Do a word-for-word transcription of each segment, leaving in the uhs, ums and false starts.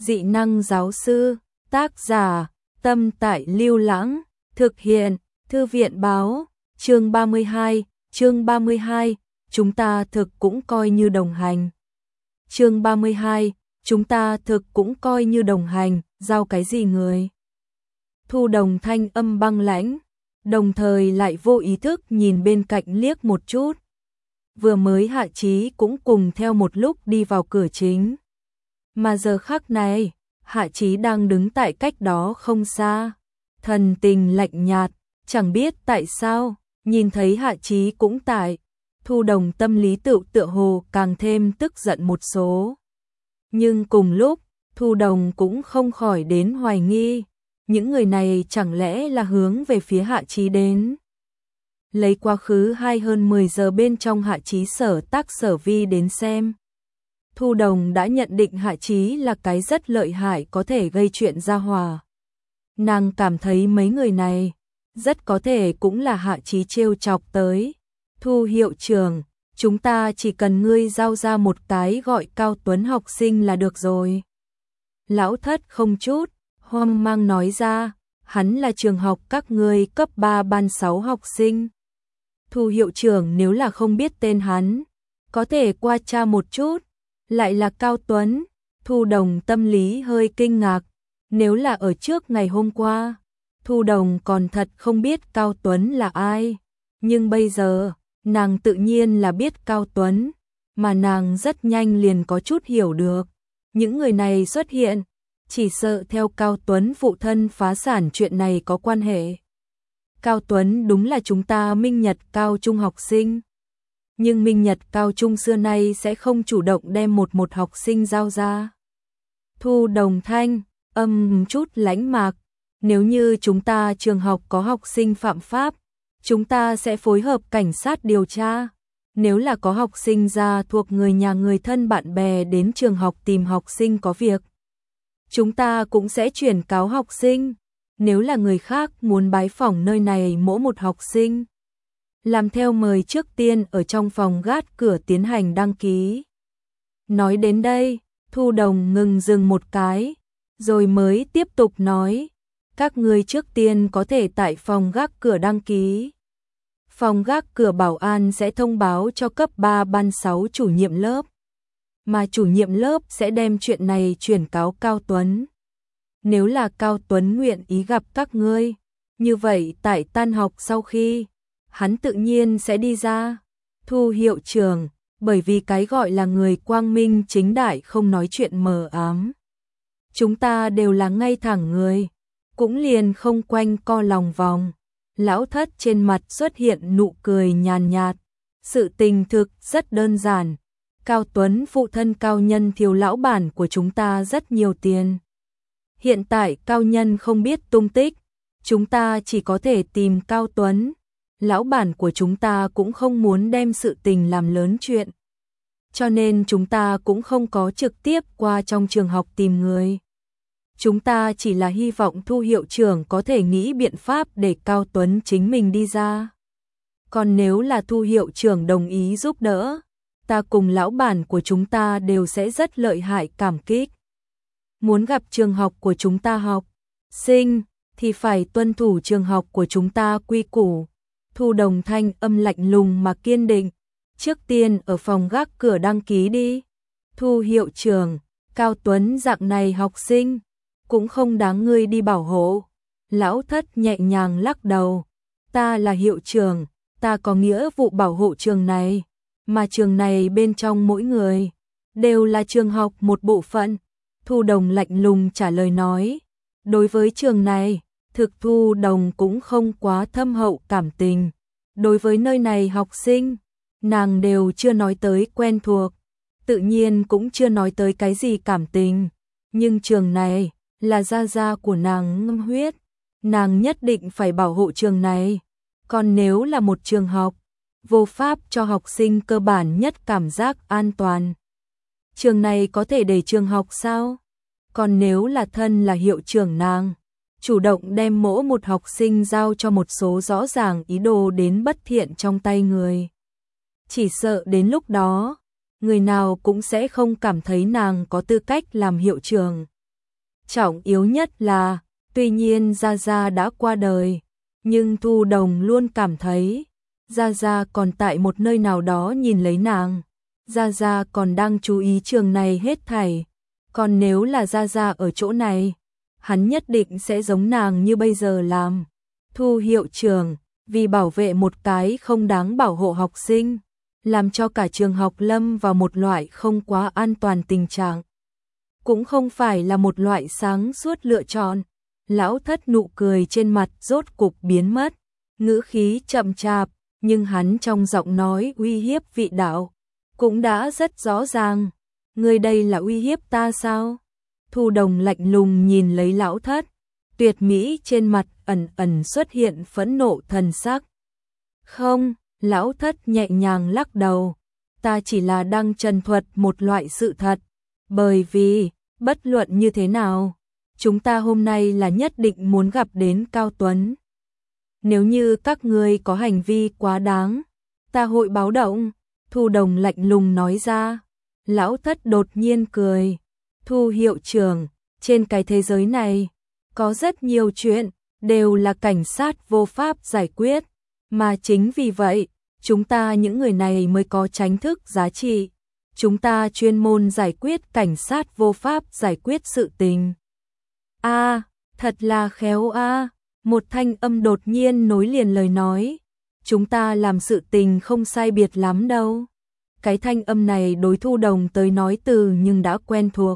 Dị năng giáo sư, tác giả, Tâm Tại Lưu Lãng, thực hiện, Thư viện báo, chương ba mươi hai, chương ba mươi hai, chúng ta thực cũng coi như đồng hành. Chương ba mươi hai, chúng ta thực cũng coi như đồng hành, giao cái gì người? Thu Đồng thanh âm băng lãnh, đồng thời lại vô ý thức nhìn bên cạnh liếc một chút. Vừa mới Hạ Chí cũng cùng theo một lúc đi vào cửa chính. Mà giờ khắc này, Hạ Chí đang đứng tại cách đó không xa, thần tình lạnh nhạt, chẳng biết tại sao, nhìn thấy Hạ Chí cũng tại, Thu Đồng tâm lý tự tựa hồ càng thêm tức giận một số. Nhưng cùng lúc, Thu Đồng cũng không khỏi đến hoài nghi, những người này chẳng lẽ là hướng về phía Hạ Chí đến. Lấy quá khứ hai hơn mười giờ bên trong Hạ Chí sở tác sở vi đến xem. Thu Đồng đã nhận định Hạ Chí là cái rất lợi hại có thể gây chuyện ra hòa. Nàng cảm thấy mấy người này, rất có thể cũng là Hạ Chí trêu chọc tới. Thu hiệu trưởng, chúng ta chỉ cần ngươi giao ra một cái gọi Cao Tuấn học sinh là được rồi. Lão Thất không chút hoang mang nói ra, hắn là trường học các ngươi cấp ba ban sáu học sinh. Thu hiệu trưởng nếu là không biết tên hắn, có thể qua tra một chút, lại là Cao Tuấn. Thu Đồng tâm lý hơi kinh ngạc, nếu là ở trước ngày hôm qua, Thu Đồng còn thật không biết Cao Tuấn là ai, nhưng bây giờ, nàng tự nhiên là biết Cao Tuấn, mà nàng rất nhanh liền có chút hiểu được, những người này xuất hiện, chỉ sợ theo Cao Tuấn phụ thân phá sản chuyện này có quan hệ. Cao Tuấn đúng là chúng ta Minh Nhật cao trung học sinh. Nhưng Minh Nhật cao trung xưa nay sẽ không chủ động đem một một học sinh giao ra. Thu Đồng thanh, âm chút lãnh mạc. Nếu như chúng ta trường học có học sinh phạm pháp, chúng ta sẽ phối hợp cảnh sát điều tra. Nếu là có học sinh ra thuộc người nhà người thân bạn bè đến trường học tìm học sinh có việc, chúng ta cũng sẽ chuyển cáo học sinh. Nếu là người khác muốn bái phỏng nơi này mỗi một học sinh, làm theo mời trước tiên ở trong phòng gác cửa tiến hành đăng ký. Nói đến đây, Thu Đồng ngừng dừng một cái, rồi mới tiếp tục nói, các ngươi trước tiên có thể tại phòng gác cửa đăng ký. Phòng gác cửa bảo an sẽ thông báo cho cấp ba ban sáu chủ nhiệm lớp, mà chủ nhiệm lớp sẽ đem chuyện này chuyển cáo Cao Tuấn. Nếu là Cao Tuấn nguyện ý gặp các ngươi, như vậy tại tan học sau khi, hắn tự nhiên sẽ đi ra. Thu hiệu trưởng, bởi vì cái gọi là người quang minh chính đại không nói chuyện mờ ám. Chúng ta đều là ngay thẳng người, cũng liền không quanh co lòng vòng. Lão Thất trên mặt xuất hiện nụ cười nhàn nhạt. Sự tình thực rất đơn giản. Cao Tuấn phụ thân Cao Nhân thiếu lão bản của chúng ta rất nhiều tiền. Hiện tại Cao Nhân không biết tung tích, chúng ta chỉ có thể tìm Cao Tuấn. Lão bản của chúng ta cũng không muốn đem sự tình làm lớn chuyện, cho nên chúng ta cũng không có trực tiếp qua trong trường học tìm người. Chúng ta chỉ là hy vọng Thu hiệu trưởng có thể nghĩ biện pháp để Cao Tuấn chính mình đi ra. Còn nếu là Thu hiệu trưởng đồng ý giúp đỡ, ta cùng lão bản của chúng ta đều sẽ rất lợi hại cảm kích. Muốn gặp trường học của chúng ta học sinh thì phải tuân thủ trường học của chúng ta quy củ. Thu Đồng thanh âm lạnh lùng mà kiên định, trước tiên ở phòng gác cửa đăng ký đi. Thu hiệu trưởng, Cao Tuấn dạng này học sinh cũng không đáng ngươi đi bảo hộ. Lão Thất nhẹ nhàng lắc đầu, ta là hiệu trưởng, ta có nghĩa vụ bảo hộ trường này, mà trường này bên trong mỗi người đều là trường học một bộ phận. Thu Đồng lạnh lùng trả lời nói, đối với trường này, thực Thu Đồng cũng không quá thâm hậu cảm tình. Đối với nơi này học sinh, nàng đều chưa nói tới quen thuộc, tự nhiên cũng chưa nói tới cái gì cảm tình. Nhưng trường này là gia gia của nàng ngâm huyết, nàng nhất định phải bảo hộ trường này. Còn nếu là một trường học, vô pháp cho học sinh cơ bản nhất cảm giác an toàn, trường này có thể để trường học sao? Còn nếu là thân là hiệu trưởng nàng, chủ động đem mỗi một học sinh giao cho một số rõ ràng ý đồ đến bất thiện trong tay người, chỉ sợ đến lúc đó, người nào cũng sẽ không cảm thấy nàng có tư cách làm hiệu trưởng. Trọng yếu nhất là, tuy nhiên Gia Gia đã qua đời, nhưng Thu Đồng luôn cảm thấy Gia Gia còn tại một nơi nào đó nhìn lấy nàng. Gia Gia còn đang chú ý trường này hết thảy. Còn nếu là Gia Gia ở chỗ này, hắn nhất định sẽ giống nàng như bây giờ làm. Thu hiệu trưởng, vì bảo vệ một cái không đáng bảo hộ học sinh, làm cho cả trường học lâm vào một loại không quá an toàn tình trạng. Cũng không phải là một loại sáng suốt lựa chọn. Lão Thất nụ cười trên mặt rốt cục biến mất, ngữ khí chậm chạp, nhưng hắn trong giọng nói uy hiếp vị đạo, cũng đã rất rõ ràng. Ngươi đây là uy hiếp ta sao? Thu Đồng lạnh lùng nhìn lấy Lão Thất, tuyệt mỹ trên mặt ẩn ẩn xuất hiện phẫn nộ thần sắc. Không, Lão Thất nhẹ nhàng lắc đầu, ta chỉ là đang trần thuật một loại sự thật, bởi vì, bất luận như thế nào, chúng ta hôm nay là nhất định muốn gặp đến Cao Tuấn. Nếu như các ngươi có hành vi quá đáng, ta hội báo động. Thu Đồng lạnh lùng nói ra. Lão Thất đột nhiên cười. Thu hiệu trưởng, trên cái thế giới này, có rất nhiều chuyện, đều là cảnh sát vô pháp giải quyết. Mà chính vì vậy, chúng ta những người này mới có tránh thức giá trị. Chúng ta chuyên môn giải quyết cảnh sát vô pháp giải quyết sự tình. A, à, thật là khéo a. À. Một thanh âm đột nhiên nối liền lời nói. Chúng ta làm sự tình không sai biệt lắm đâu. Cái thanh âm này đối Thu Đồng tới nói từ nhưng đã quen thuộc.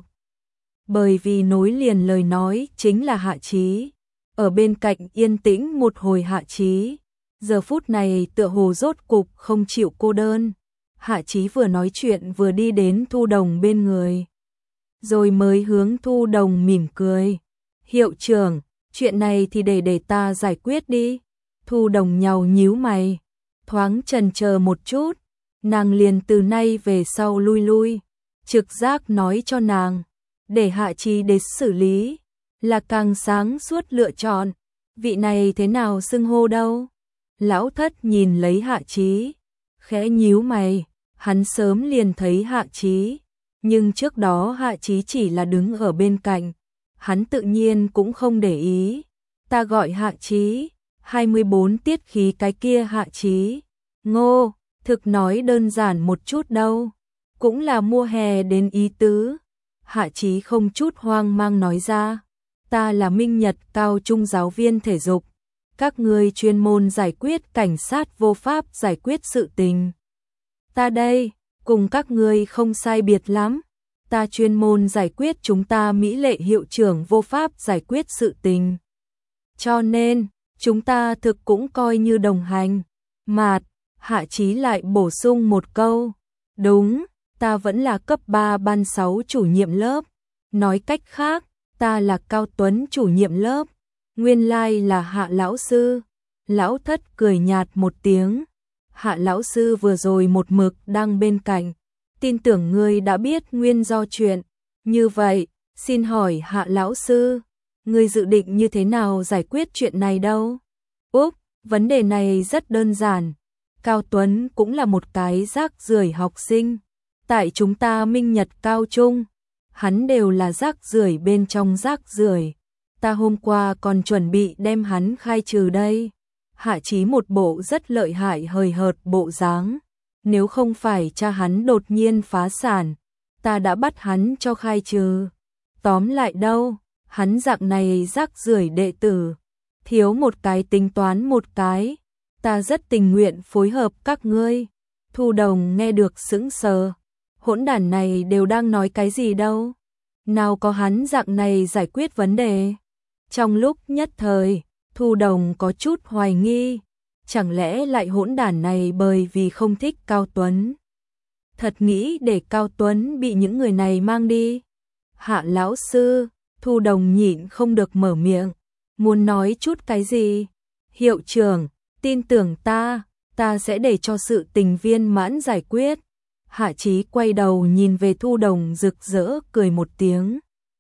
Bởi vì nối liền lời nói chính là Hạ Chí. Ở bên cạnh yên tĩnh một hồi Hạ Chí. Giờ phút này tựa hồ rốt cục không chịu cô đơn. Hạ Chí vừa nói chuyện vừa đi đến Thu Đồng bên người. Rồi mới hướng Thu Đồng mỉm cười. Hiệu trưởng, chuyện này thì để để ta giải quyết đi. Thu Đồng nhàu nhíu mày, thoáng chần chờ một chút, nàng liền từ nay về sau lui lui, trực giác nói cho nàng, để Hạ Chí đến xử lý, là càng sáng suốt lựa chọn. Vị này thế nào xưng hô đâu? Lão Thất nhìn lấy Hạ Chí, khẽ nhíu mày, hắn sớm liền thấy Hạ Chí, nhưng trước đó Hạ Chí chỉ là đứng ở bên cạnh, hắn tự nhiên cũng không để ý. Ta gọi Hạ Chí, hai mươi bốn tiết khí cái kia Hạ Chí. Ngô, thực nói đơn giản một chút đâu, cũng là mùa hè đến ý tứ. Hạ Chí không chút hoang mang nói ra, ta là Minh Nhật cao trung giáo viên thể dục, các ngươi chuyên môn giải quyết cảnh sát vô pháp giải quyết sự tình. Ta đây, cùng các ngươi không sai biệt lắm, ta chuyên môn giải quyết chúng ta Mỹ Lệ hiệu trưởng vô pháp giải quyết sự tình. Cho nên, chúng ta thực cũng coi như đồng hành. Mạt, Hạ Chí lại bổ sung một câu. Đúng, ta vẫn là cấp ba ban sáu chủ nhiệm lớp. Nói cách khác, ta là Cao Tuấn chủ nhiệm lớp. Nguyên lai là Hạ lão sư. Lão Thất cười nhạt một tiếng. Hạ lão sư vừa rồi một mực đang bên cạnh. Tin tưởng ngươi đã biết nguyên do chuyện. Như vậy, xin hỏi Hạ lão sư, ngươi dự định như thế nào giải quyết chuyện này đâu? Úp, vấn đề này rất đơn giản. Cao Tuấn cũng là một cái rác rưởi học sinh. Tại chúng ta Minh Nhật cao trung, hắn đều là rác rưởi bên trong rác rưởi. Ta hôm qua còn chuẩn bị đem hắn khai trừ đây. Hạ Chí một bộ rất lợi hại hời hợt bộ dáng. Nếu không phải cha hắn đột nhiên phá sản, ta đã bắt hắn cho khai trừ. Tóm lại đâu, hắn dạng này rác rưởi đệ tử, thiếu một cái tính toán một cái, ta rất tình nguyện phối hợp các ngươi. Thu Đồng nghe được sững sờ, hỗn đản này đều đang nói cái gì đâu, nào có hắn dạng này giải quyết vấn đề. Trong lúc nhất thời, Thu Đồng có chút hoài nghi, chẳng lẽ lại hỗn đản này bởi vì không thích Cao Tuấn, thật nghĩ để Cao Tuấn bị những người này mang đi. Hạ lão sư, Thu Đồng nhịn không được mở miệng, muốn nói chút cái gì. Hiệu trưởng, tin tưởng ta, ta sẽ để cho sự tình viên mãn giải quyết. Hạ Chí quay đầu nhìn về Thu Đồng rực rỡ cười một tiếng,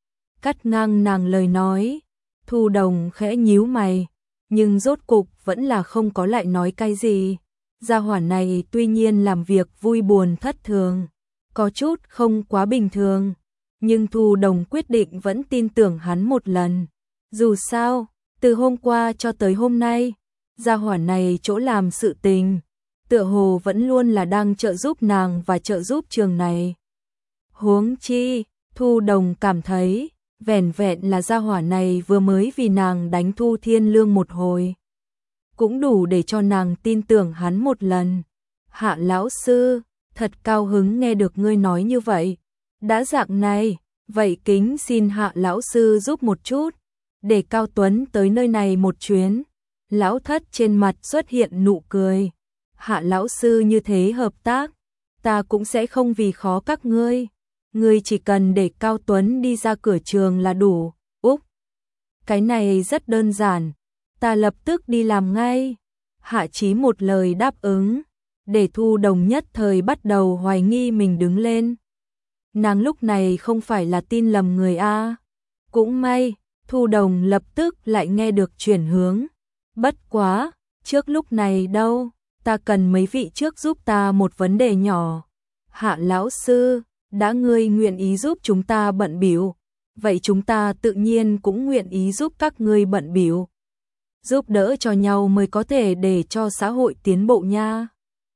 cắt ngang nàng lời nói. Thu Đồng khẽ nhíu mày, nhưng rốt cục vẫn là không có lại nói cái gì. Gia hỏa này tuy nhiên làm việc vui buồn thất thường, có chút không quá bình thường, nhưng Thu Đồng quyết định vẫn tin tưởng hắn một lần. Dù sao, từ hôm qua cho tới hôm nay, gia hỏa này chỗ làm sự tình, tựa hồ vẫn luôn là đang trợ giúp nàng và trợ giúp trường này. Huống chi, Thu Đồng cảm thấy, vẻn vẹn là gia hỏa này vừa mới vì nàng đánh Thu Thiên Lương một hồi, cũng đủ để cho nàng tin tưởng hắn một lần. Hạ lão sư, thật cao hứng nghe được ngươi nói như vậy. Đã dạng này, vậy kính xin Hạ lão sư giúp một chút, để Cao Tuấn tới nơi này một chuyến. Lão Thất trên mặt xuất hiện nụ cười. Hạ lão sư như thế hợp tác, ta cũng sẽ không vì khó các ngươi. Ngươi chỉ cần để Cao Tuấn đi ra cửa trường là đủ. Úc, cái này rất đơn giản, ta lập tức đi làm ngay. Hạ Chí một lời đáp ứng, để Thu Đồng nhất thời bắt đầu hoài nghi mình đứng lên. Nàng lúc này không phải là tin lầm người a. Cũng may, Thu Đồng lập tức lại nghe được chuyển hướng. Bất quá, trước lúc này đâu, ta cần mấy vị trước giúp ta một vấn đề nhỏ. Hạ lão sư, đã ngươi nguyện ý giúp chúng ta bận bịu, vậy chúng ta tự nhiên cũng nguyện ý giúp các ngươi bận bịu. Giúp đỡ cho nhau mới có thể để cho xã hội tiến bộ nha.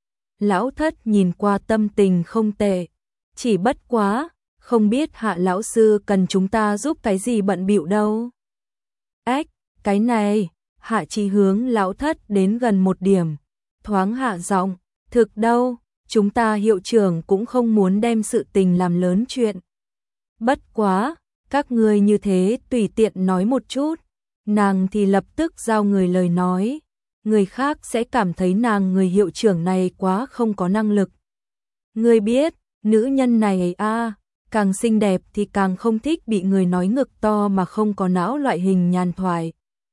Lão Thất nhìn qua tâm tình không tệ, chỉ bất quá, không biết Hạ lão sư cần chúng ta giúp cái gì bận bịu đâu. Ách, cái này, Hạ Chí hướng Lão Thất đến gần một điểm, thoáng hạ giọng, thực đâu, chúng ta hiệu trưởng cũng không muốn đem sự tình làm lớn chuyện. Bất quá, các ngươi như thế tùy tiện nói một chút, nàng thì lập tức giao người lời nói, người khác sẽ cảm thấy nàng người hiệu trưởng này quá không có năng lực. Ngươi biết, nữ nhân này a, càng xinh đẹp thì càng không thích bị người nói ngực to mà không có não loại hình nhàn thoại.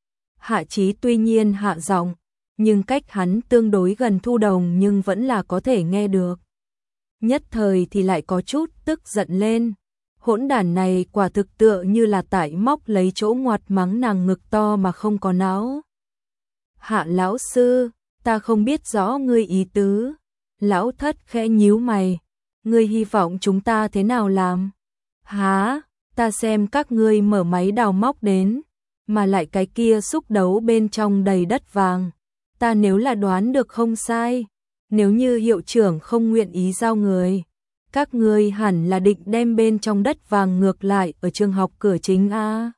Hạ Chí tuy nhiên hạ giọng, nhưng cách hắn tương đối gần Thu Đồng nhưng vẫn là có thể nghe được. Nhất thời thì lại có chút tức giận lên. Hỗn đản này quả thực tựa như là tại móc lấy chỗ ngoặt mắng nàng ngực to mà không có não. Hạ lão sư, ta không biết rõ ngươi ý tứ. Lão Thất khẽ nhíu mày. Ngươi hy vọng chúng ta thế nào làm? Hả, ta xem các ngươi mở máy đào móc đến, mà lại cái kia xúc đấu bên trong đầy đất vàng. Ta nếu là đoán được không sai, nếu như hiệu trưởng không nguyện ý giao người, các ngươi hẳn là định đem bên trong đất vàng ngược lại ở trường học cửa chính a.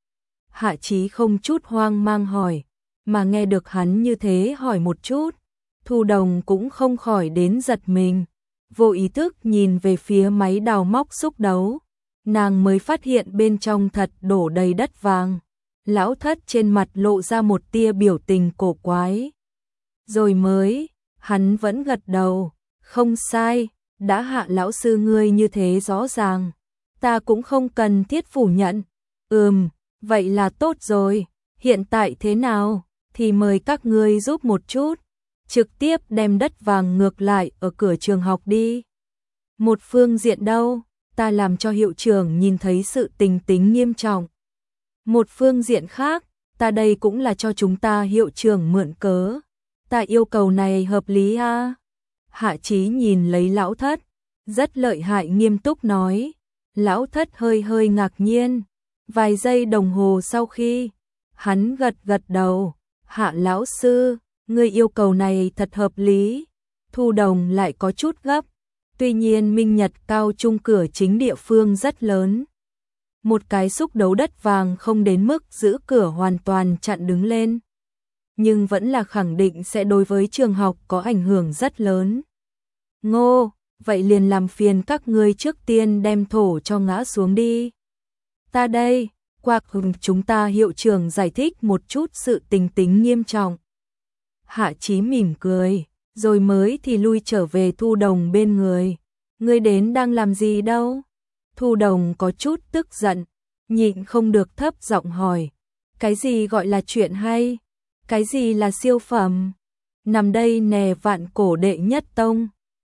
Hạ Chí không chút hoang mang hỏi, mà nghe được hắn như thế hỏi một chút, Thu Đồng cũng không khỏi đến giật mình, vô ý thức nhìn về phía máy đào móc xúc đấu, nàng mới phát hiện bên trong thật đổ đầy đất vàng. Lão Thất trên mặt lộ ra một tia biểu tình cổ quái. Rồi mới, hắn vẫn gật đầu, không sai, đã Hạ lão sư ngươi như thế rõ ràng, ta cũng không cần thiết phủ nhận. Ừm, vậy là tốt rồi, hiện tại thế nào, thì mời các ngươi giúp một chút, trực tiếp đem đất vàng ngược lại ở cửa trường học đi. Một phương diện đâu, ta làm cho hiệu trưởng nhìn thấy sự tình tính nghiêm trọng. Một phương diện khác, ta đây cũng là cho chúng ta hiệu trưởng mượn cớ. Ta yêu cầu này hợp lý a. Hạ Chí nhìn lấy Lão Thất, rất lợi hại nghiêm túc nói. Lão Thất hơi hơi ngạc nhiên. Vài giây đồng hồ sau khi, hắn gật gật đầu. Hạ lão sư, ngươi yêu cầu này thật hợp lý. Thu Đồng lại có chút gấp. Tuy nhiên Minh Nhật cao trung cửa chính địa phương rất lớn. Một cái xúc đấu đất vàng không đến mức giữ cửa hoàn toàn chặn đứng lên, nhưng vẫn là khẳng định sẽ đối với trường học có ảnh hưởng rất lớn. Ngô, vậy liền làm phiền các ngươi trước tiên đem thổ cho ngã xuống đi. Ta đây, Quạc Hùng chúng ta hiệu trưởng giải thích một chút sự tình tính nghiêm trọng. Hạ Chí mỉm cười, rồi mới thì lui trở về Thu Đồng bên người. Ngươi đến đang làm gì đâu? Thu Đồng có chút tức giận, nhịn không được thấp giọng hỏi. Cái gì gọi là chuyện hay? Cái gì là siêu phẩm? Nằm đây nè vạn cổ đệ nhất tông.